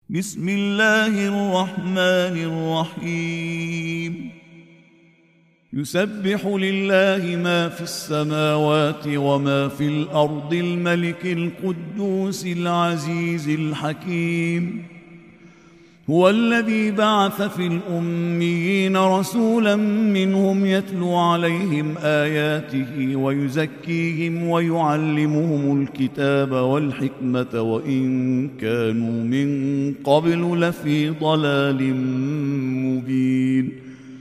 بسم الله الرحمن الرحيم يسبح لله ما في السماوات وما في الأرض الملك القدوس العزيز الحكيم هو الذي بعث في الأميين رسولا منهم يتلو عليهم آياته ويزكيهم ويعلمهم الكتاب والحكمة وإن كانوا من قبل لفي ضلال مبين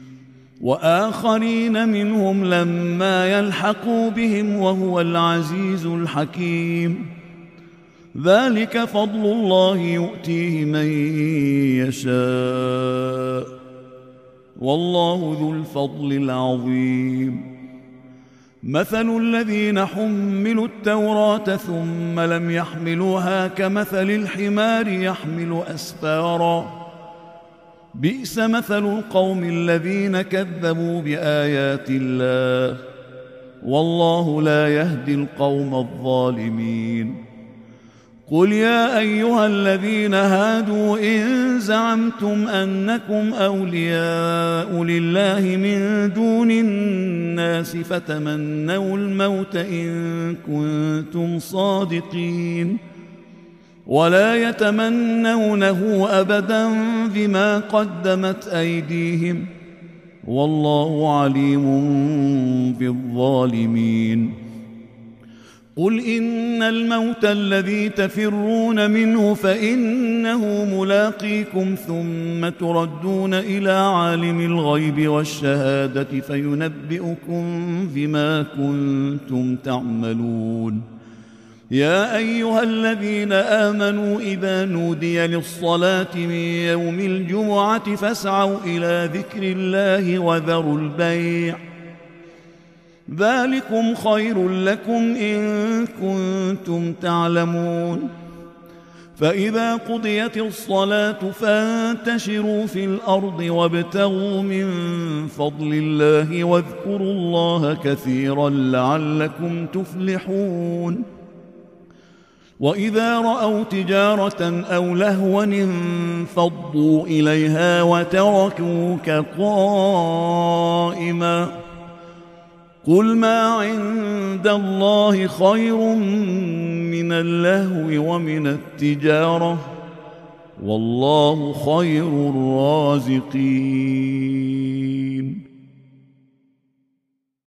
وآخرين منهم لما يلحقوا بهم وهو العزيز الحكيم ذلك فضل الله يؤتيه من يشاء والله ذو الفضل العظيم مثل الذين حملوا التوراة ثم لم يحملوها كمثل الحمار يحمل أسفارا بئس مثل القوم الذين كذبوا بآيات الله والله لا يهدي القوم الظالمين قل يا أيها الذين هادوا إن زعمتم أنكم أولياء لله من دون الناس فتمنوا الموت إن كنتم صادقين ولا يتمنونه أبدا بما قدمت أيديهم والله عليم بالظالمين قل إن الموت الذي تفرون منه فإنه ملاقيكم ثم تردون إلى عالم الغيب والشهادة فينبئكم بما كنتم تعملون يا أيها الذين آمنوا إذا نودي للصلاة من يوم الجمعة فاسعوا إلى ذكر الله وذروا البيع ذلكم خير لكم إن كنتم تعلمون فإذا قضيت الصلاة فانتشروا في الأرض وابتغوا من فضل الله واذكروا الله كثيرا لعلكم تفلحون وإذا رأوا تجارة أو لهوا انفضوا إليها وتركوك قائما قل ما عند الله خير من اللهو ومن التجارة والله خير الرازقين